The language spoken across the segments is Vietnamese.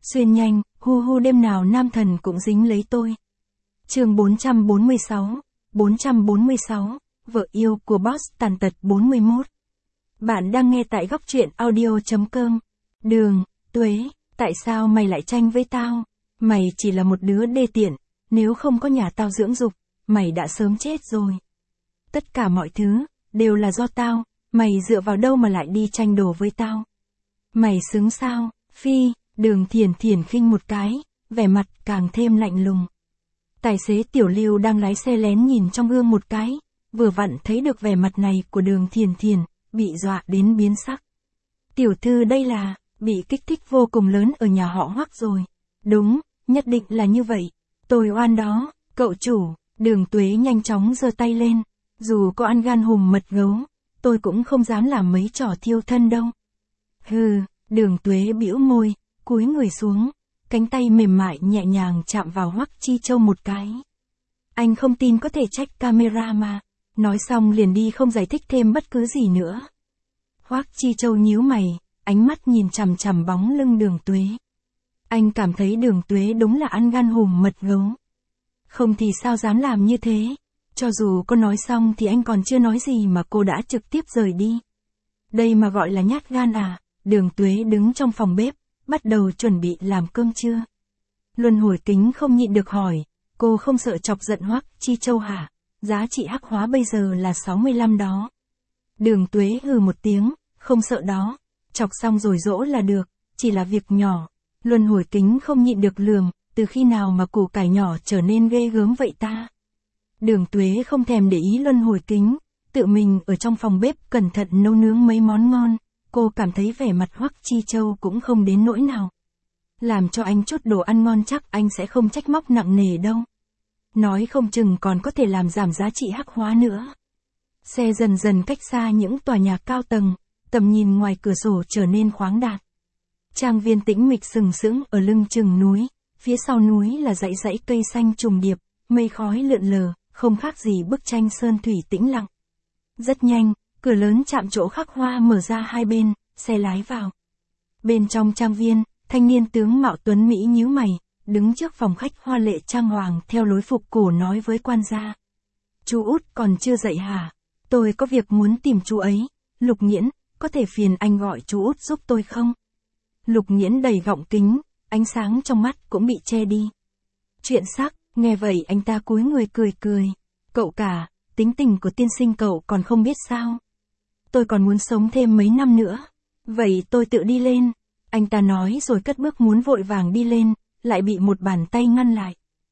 Xuyên nhanh, hu hu đêm nào nam thần cũng dính lấy tôi. Chương 446, vợ yêu của boss tàn tật 41. Bạn đang nghe tại góc truyện audio.com. Đường, Tuế, tại sao mày lại tranh với tao? Mày chỉ là một đứa đê tiện, nếu không có nhà tao dưỡng dục, mày đã sớm chết rồi. Tất cả mọi thứ, đều là do tao, mày dựa vào đâu mà lại đi tranh đồ với tao? Mày xứng sao? Phi, Đường Thiển Thiển khinh một cái, vẻ mặt càng thêm lạnh lùng. Tài xế Tiểu Lưu đang lái xe lén nhìn trong gương một cái, vừa vặn thấy được vẻ mặt này của Đường Thiển Thiển, bị dọa đến biến sắc. Tiểu thư đây là, bị kích thích vô cùng lớn ở nhà họ Hoắc rồi. Đúng, nhất định là như vậy. Tôi oan đó, cậu chủ. Đường Tuế nhanh chóng giơ tay lên. Dù có ăn gan hùm mật gấu, tôi cũng không dám làm mấy trò thiêu thân đâu. Hừ, Đường Tuế bĩu môi, cúi người xuống, cánh tay mềm mại nhẹ nhàng chạm vào Hoắc Chi Châu một cái. Anh không tin có thể trách camera mà. Nói xong liền đi không giải thích thêm bất cứ gì nữa. Hoắc Chi Châu nhíu mày, ánh mắt nhìn chằm chằm bóng lưng Đường Tuế. Anh cảm thấy Đường Tuế đúng là ăn gan hùm mật gấu. Không thì sao dám làm như thế. Cho dù cô nói xong thì anh còn chưa nói gì mà cô đã trực tiếp rời đi. Đây mà gọi là nhát gan à? Đường Tuế đứng trong phòng bếp, bắt đầu chuẩn bị làm cơm trưa. Luân Hồi Kính không nhịn được hỏi, cô không sợ chọc giận Hoắc Chi Châu hả? Giá trị hắc hóa bây giờ là 65 đó. Đường Tuế hừ một tiếng, không sợ đó. Chọc xong rồi dỗ là được, chỉ là việc nhỏ. Luân Hồi Kính không nhịn được lườm, từ khi nào mà củ cải nhỏ trở nên ghê gớm vậy ta? Đường Tuế không thèm để ý Luân Hồi Kính, tự mình ở trong phòng bếp cẩn thận nấu nướng mấy món ngon. Cô cảm thấy vẻ mặt Hoắc Chi Châu cũng không đến nỗi nào. Làm cho anh chút đồ ăn ngon chắc anh sẽ không trách móc nặng nề đâu. Nói không chừng còn có thể làm giảm giá trị hắc hóa nữa. Xe dần dần cách xa những tòa nhà cao tầng, tầm nhìn ngoài cửa sổ trở nên khoáng đạt. Trang viên tĩnh mịch sừng sững ở lưng chừng núi, phía sau núi là dãy dãy cây xanh trùng điệp, mây khói lượn lờ, không khác gì bức tranh sơn thủy tĩnh lặng. Rất nhanh, cửa lớn chạm chỗ khắc hoa mở ra hai bên, xe lái vào. Bên trong trang viên, thanh niên tướng mạo tuấn Mỹ nhíu mày, đứng trước phòng khách hoa lệ trang hoàng theo lối phục cổ nói với quan gia. Chú út còn chưa dậy hả? Tôi có việc muốn tìm chú ấy. Lục Nghiễn, có thể phiền anh gọi chú út giúp tôi không? Lục Nghiễn đầy gọng kính, ánh sáng trong mắt cũng bị che đi. Chuyện sắc, nghe vậy anh ta cúi người cười cười. Cậu cả, tính tình của tiên sinh cậu còn không biết sao? Tôi còn muốn sống thêm mấy năm nữa. Vậy tôi tự đi lên. Anh ta nói rồi cất bước muốn vội vàng đi lên, lại bị một bàn tay ngăn lại.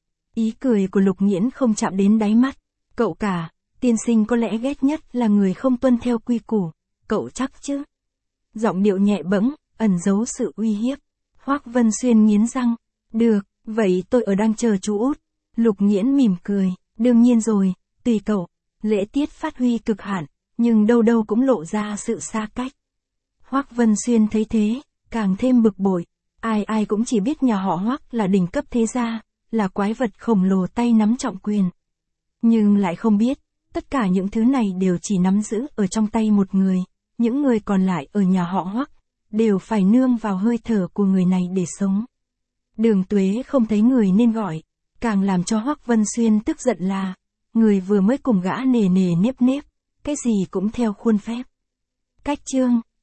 Ý cười của Lục Nghiễn không chạm đến đáy mắt. Cậu cả, tiên sinh có lẽ ghét nhất là người không tuân theo quy củ. Cậu chắc chứ? Giọng điệu nhẹ bẫng, ẩn giấu sự uy hiếp. Hoắc Vân Xuyên nghiến răng. Được, vậy tôi ở đang chờ chú út. Lục Nghiễn mỉm cười. Đương nhiên rồi, tùy cậu. Lễ tiết phát huy cực hạn, nhưng đâu đâu cũng lộ ra sự xa cách. Hoắc Vân Xuyên thấy thế, càng thêm bực bội. Ai ai cũng chỉ biết nhà họ Hoắc là đỉnh cấp thế gia, là quái vật khổng lồ tay nắm trọng quyền. Nhưng lại không biết, tất cả những thứ này đều chỉ nắm giữ ở trong tay một người, những người còn lại ở nhà họ Hoắc đều phải nương vào hơi thở của người này để sống. Đường Tuế không thấy người nên gọi, càng làm cho Hoắc Vân Xuyên tức giận là, người vừa mới cùng gã nề nề nếp nếp, cái gì cũng theo khuôn phép. Cách chương,